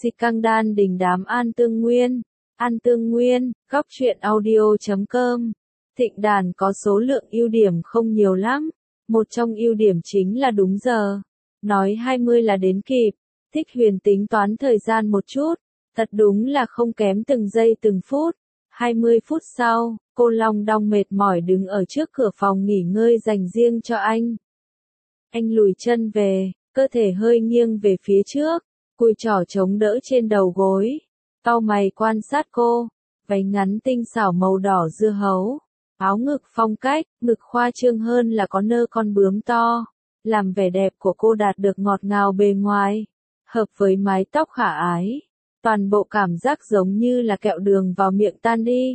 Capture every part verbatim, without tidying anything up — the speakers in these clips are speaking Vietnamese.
Si căng đan đình đám An Tương Nguyên. An Tương Nguyên, góc truyện audio chấm com. Thịnh đàn có số lượng ưu điểm không nhiều lắm. Một trong ưu điểm chính là đúng giờ. Nói hai mươi là đến kịp. Thích Huyền tính toán thời gian một chút. Thật đúng là không kém từng giây từng phút. hai mươi phút sau, cô long đong mệt mỏi đứng ở trước cửa phòng nghỉ ngơi dành riêng cho anh. Anh lùi chân về, cơ thể hơi nghiêng về phía trước, cùi trỏ chống đỡ trên đầu gối. Cau mày quan sát cô, váy ngắn tinh xảo màu đỏ dưa hấu, áo ngực phong cách, ngực khoa trương hơn là có nơ con bướm to, làm vẻ đẹp của cô đạt được ngọt ngào bề ngoài, hợp với mái tóc khả ái. Toàn bộ cảm giác giống như là kẹo đường vào miệng tan đi.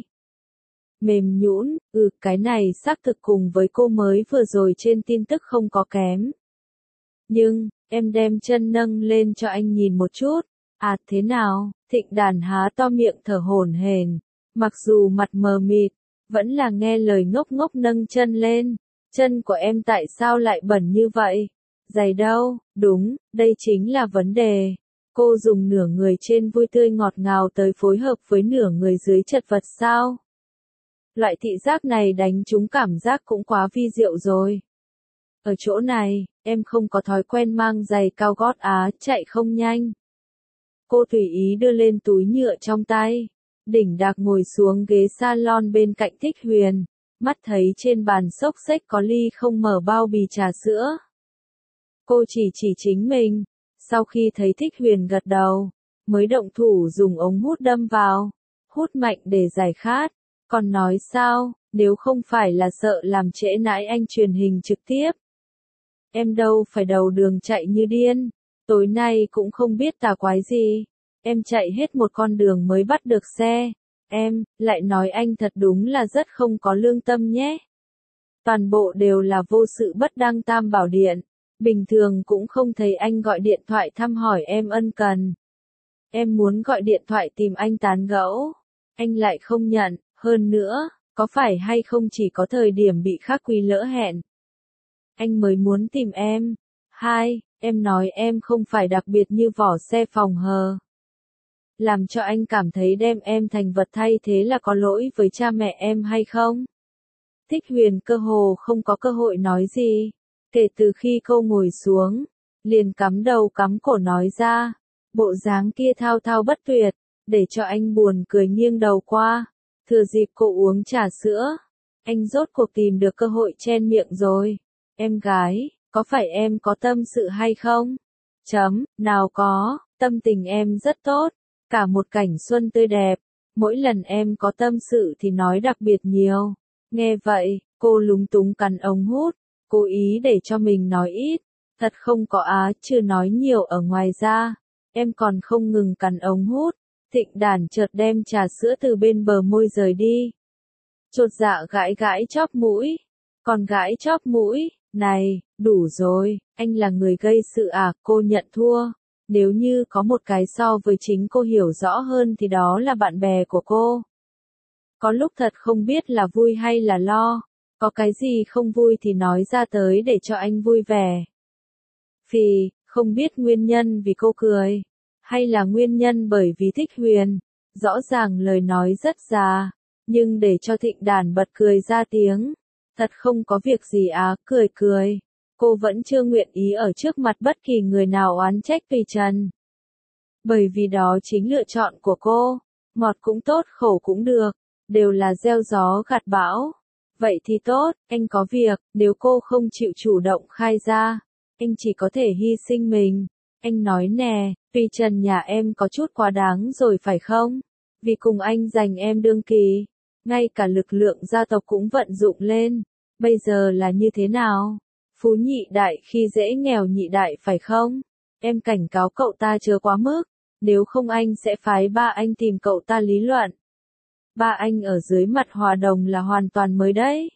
Mềm nhũn, ừ cái này xác thực cùng với cô mới vừa rồi trên tin tức không có kém. Nhưng, em đem chân nâng lên cho anh nhìn một chút. À thế nào? Thịnh đàn há to miệng thở hổn hển. Mặc dù mặt mờ mịt, vẫn là nghe lời ngốc ngốc nâng chân lên. Chân của em tại sao lại bẩn như vậy? Giày đâu? Đúng, đây chính là vấn đề. Cô dùng nửa người trên vui tươi ngọt ngào tới phối hợp với nửa người dưới chật vật sao? Loại thị giác này đánh trúng cảm giác cũng quá vi diệu rồi. Ở chỗ này, em không có thói quen mang giày cao gót á, chạy không nhanh. Cô tùy ý đưa lên túi nhựa trong tay. Đỉnh đạc ngồi xuống ghế salon bên cạnh Thích Huyền. Mắt thấy trên bàn xốc xếch có ly không mở bao bì trà sữa. Cô chỉ chỉ chính mình. Sau khi thấy Thích Huyền gật đầu, mới động thủ dùng ống hút đâm vào. Hút mạnh để giải khát. Còn nói sao, nếu không phải là sợ làm trễ nải anh truyền hình trực tiếp. Em đâu phải đầu đường chạy như điên. Tối nay cũng không biết tà quái gì. Em chạy hết một con đường mới bắt được xe. Em, lại nói anh thật đúng là rất không có lương tâm nhé. Toàn bộ đều là vô sự bất đăng tam bảo điện. Bình thường cũng không thấy anh gọi điện thoại thăm hỏi em ân cần. Em muốn gọi điện thoại tìm anh tán gẫu. Anh lại không nhận, hơn nữa, có phải hay không chỉ có thời điểm bị khác quý lỡ hẹn. Anh mới muốn tìm em. Hai, em nói em không phải đặc biệt như vỏ xe phòng hờ. Làm cho anh cảm thấy đem em thành vật thay thế là có lỗi với cha mẹ em hay không? Thích Huyền cơ hồ không có cơ hội nói gì. Kể từ khi cô ngồi xuống, liền cắm đầu cắm cổ nói ra. Bộ dáng kia thao thao bất tuyệt, để cho anh buồn cười nghiêng đầu qua. Thừa dịp cô uống trà sữa, anh rốt cuộc tìm được cơ hội chen miệng rồi. Em gái, có phải em có tâm sự hay không? Chấm, nào có, tâm tình em rất tốt, cả một cảnh xuân tươi đẹp. Mỗi lần em có tâm sự thì nói đặc biệt nhiều. Nghe vậy, cô lúng túng cắn ống hút, cố ý để cho mình nói ít. Thật không có á, chưa nói nhiều ở ngoài ra. Em còn không ngừng cắn ống hút. Thịnh đàn chợt đem trà sữa từ bên bờ môi rời đi. Chột dạ gãi gãi chóp mũi. Còn gãi chóp mũi, này, đủ rồi, anh là người gây sự à, cô nhận thua. Nếu như có một cái so với chính cô hiểu rõ hơn thì đó là bạn bè của cô. Có lúc thật không biết là vui hay là lo. Có cái gì không vui thì nói ra tới để cho anh vui vẻ. Phì, không biết nguyên nhân vì cô cười. Hay là nguyên nhân bởi vì Thích Huyền. Rõ ràng lời nói rất già. Nhưng để cho Thịnh đàn bật cười ra tiếng. Thật không có việc gì á, cười cười. Cô vẫn chưa nguyện ý ở trước mặt bất kỳ người nào oán trách tùy trần. Bởi vì đó chính lựa chọn của cô. Ngọt cũng tốt, khổ cũng được. Đều là gieo gió gặt bão. Vậy thì tốt, anh có việc, nếu cô không chịu chủ động khai ra. Anh chỉ có thể hy sinh mình. Anh nói nè, tùy trần nhà em có chút quá đáng rồi phải không? Vì cùng anh giành em đương kỳ. Ngay cả lực lượng gia tộc cũng vận dụng lên. Bây giờ là như thế nào? Phú nhị đại khi dễ nghèo nhị đại phải không? Em cảnh cáo cậu ta chớ quá mức. Nếu không anh sẽ phái ba anh tìm cậu ta lý luận. Ba anh ở dưới mặt hòa đồng là hoàn toàn mới đấy.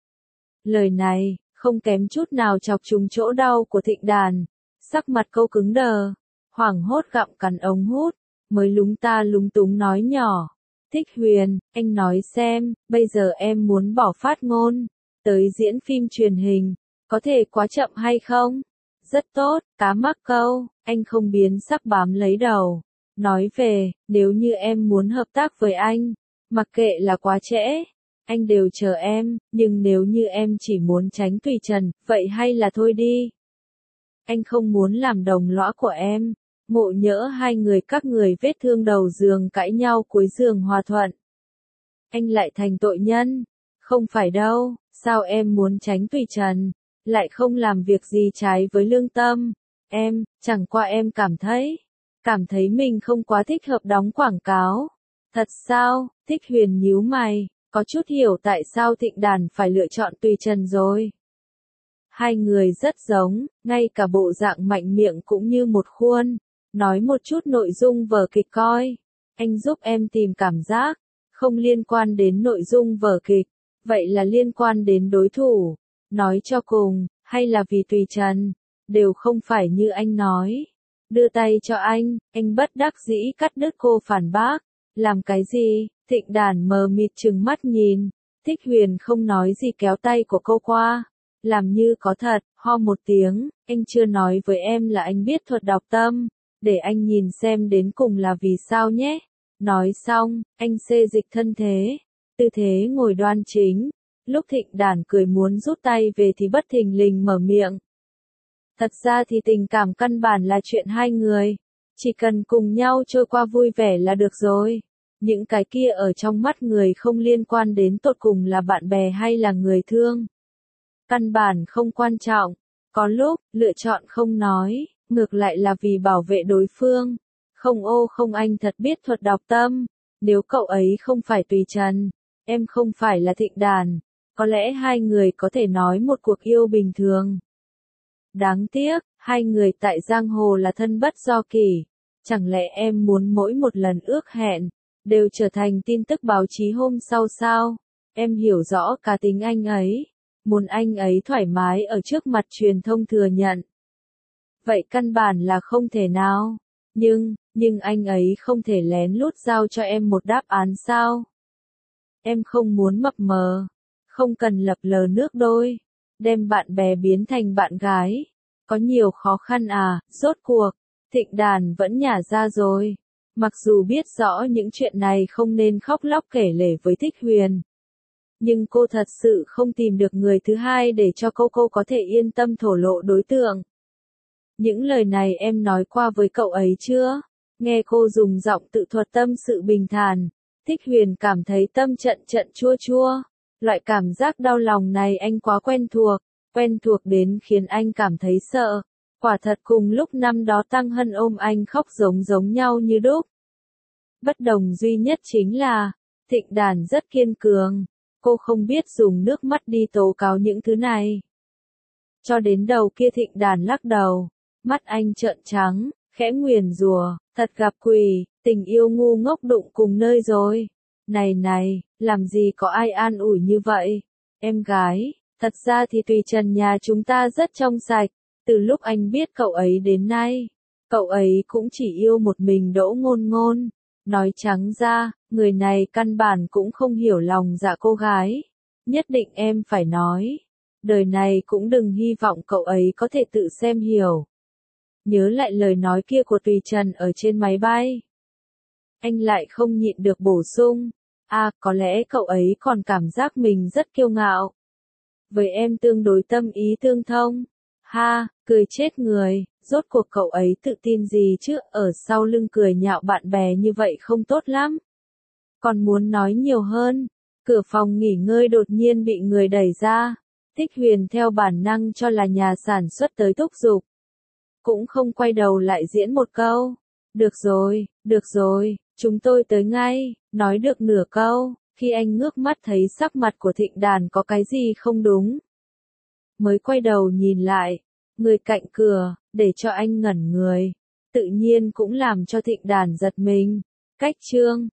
Lời này, không kém chút nào chọc trúng chỗ đau của Thịnh đàn. Sắc mặt câu cứng đờ. Hoảng hốt gặm cắn ống hút. Mới lúng ta lúng túng nói nhỏ. Thích Huyền, anh nói xem, bây giờ em muốn bỏ phát ngôn. Tới diễn phim truyền hình. Có thể quá chậm hay không? Rất tốt, cá mắc câu, anh không biến sắc bám lấy đầu. Nói về, nếu như em muốn hợp tác với anh, mặc kệ là quá trễ, anh đều chờ em, nhưng nếu như em chỉ muốn tránh Tùy Trần, vậy hay là thôi đi. Anh không muốn làm đồng lõa của em. Ngộ nhỡ hai người các người vết thương đầu giường cãi nhau cuối giường hòa thuận. Anh lại thành tội nhân. Không phải đâu, sao em muốn tránh Tùy Trần, lại không làm việc gì trái với lương tâm. Em, chẳng qua em cảm thấy, cảm thấy mình không quá thích hợp đóng quảng cáo. Thật sao? Thích Huyền nhíu mày, có chút hiểu tại sao Thịnh Đàn phải lựa chọn Tùy Trần rồi. Hai người rất giống, ngay cả bộ dạng mạnh miệng cũng như một khuôn. Nói một chút nội dung vở kịch coi. Anh giúp em tìm cảm giác, không liên quan đến nội dung vở kịch, vậy là liên quan đến đối thủ. Nói cho cùng, hay là vì Tùy Trần, đều không phải như anh nói. Đưa tay cho anh, anh bất đắc dĩ cắt đứt cô phản bác. Làm cái gì? Thịnh Đàn mờ mịt trừng mắt nhìn. Thích Huyền không nói gì kéo tay của cô qua. Làm như có thật, ho một tiếng, anh chưa nói với em là anh biết thuật đọc tâm. Để anh nhìn xem đến cùng là vì sao nhé. Nói xong, anh xê dịch thân thế. Tư thế ngồi đoan chính. Lúc Thịnh Đàn cười muốn rút tay về thì bất thình lình mở miệng. Thật ra thì tình cảm căn bản là chuyện hai người. Chỉ cần cùng nhau trôi qua vui vẻ là được rồi. Những cái kia ở trong mắt người không liên quan đến tột cùng là bạn bè hay là người thương. Căn bản không quan trọng. Có lúc, lựa chọn không nói, ngược lại là vì bảo vệ đối phương. Không ô không anh thật biết thuật đọc tâm. Nếu cậu ấy không phải Tùy Trần, em không phải là Thịnh Đàn, có lẽ hai người có thể nói một cuộc yêu bình thường. Đáng tiếc, hai người tại giang hồ là thân bất do kỷ. Chẳng lẽ em muốn mỗi một lần ước hẹn, đều trở thành tin tức báo chí hôm sau sao? Em hiểu rõ cá tính anh ấy. Muốn anh ấy thoải mái ở trước mặt truyền thông thừa nhận. Vậy căn bản là không thể nào. Nhưng, nhưng anh ấy không thể lén lút giao cho em một đáp án sao? Em không muốn mập mờ. Không cần lập lờ nước đôi. Đem bạn bè biến thành bạn gái. Có nhiều khó khăn à, rốt cuộc. Thịnh Đàn vẫn nhả ra rồi. Mặc dù biết rõ những chuyện này không nên khóc lóc kể lể với Thích Huyền. Nhưng cô thật sự không tìm được người thứ hai để cho cô cô có thể yên tâm thổ lộ đối tượng. Những lời này em nói qua với cậu ấy chưa? Nghe cô dùng giọng tự thuật tâm sự bình thản. Thích Huyền cảm thấy tâm trận trận chua chua. Loại cảm giác đau lòng này anh quá quen thuộc. Quen thuộc đến khiến anh cảm thấy sợ. Quả thật cùng lúc năm đó Tăng Hân ôm anh khóc giống giống nhau như đúc. Bất đồng duy nhất chính là, Thịnh Đàn rất kiên cường. Cô không biết dùng nước mắt đi tố cáo những thứ này. Cho đến đầu kia Thịnh Đàn lắc đầu. Mắt anh trợn trắng, khẽ nguyền rủa, thật gặp quỷ, tình yêu ngu ngốc đụng cùng nơi rồi. Này này, làm gì có ai an ủi như vậy? Em gái, thật ra thì Tùy Trần nhà chúng ta rất trong sạch. Từ lúc anh biết cậu ấy đến nay, cậu ấy cũng chỉ yêu một mình Đỗ Ngôn Ngôn. Nói trắng ra, người này căn bản cũng không hiểu lòng dạ cô gái. Nhất định em phải nói. Đời này cũng đừng hy vọng cậu ấy có thể tự xem hiểu. Nhớ lại lời nói kia của Tùy Trần ở trên máy bay. Anh lại không nhịn được bổ sung. À, có lẽ cậu ấy còn cảm giác mình rất kiêu ngạo. Với em tương đối tâm ý tương thông. Ha, cười chết người, rốt cuộc cậu ấy tự tin gì chứ, ở sau lưng cười nhạo bạn bè như vậy không tốt lắm. Còn muốn nói nhiều hơn, cửa phòng nghỉ ngơi đột nhiên bị người đẩy ra. Thích Huyền theo bản năng cho là nhà sản xuất tới thúc giục. Cũng không quay đầu lại diễn một câu. Được rồi, được rồi, chúng tôi tới ngay, nói được nửa câu, khi anh ngước mắt thấy sắc mặt của Thịnh Đàn có cái gì không đúng. Mới quay đầu nhìn lại, người cạnh cửa, để cho anh ngẩn người, tự nhiên cũng làm cho Thịnh Đàn giật mình. Cách chương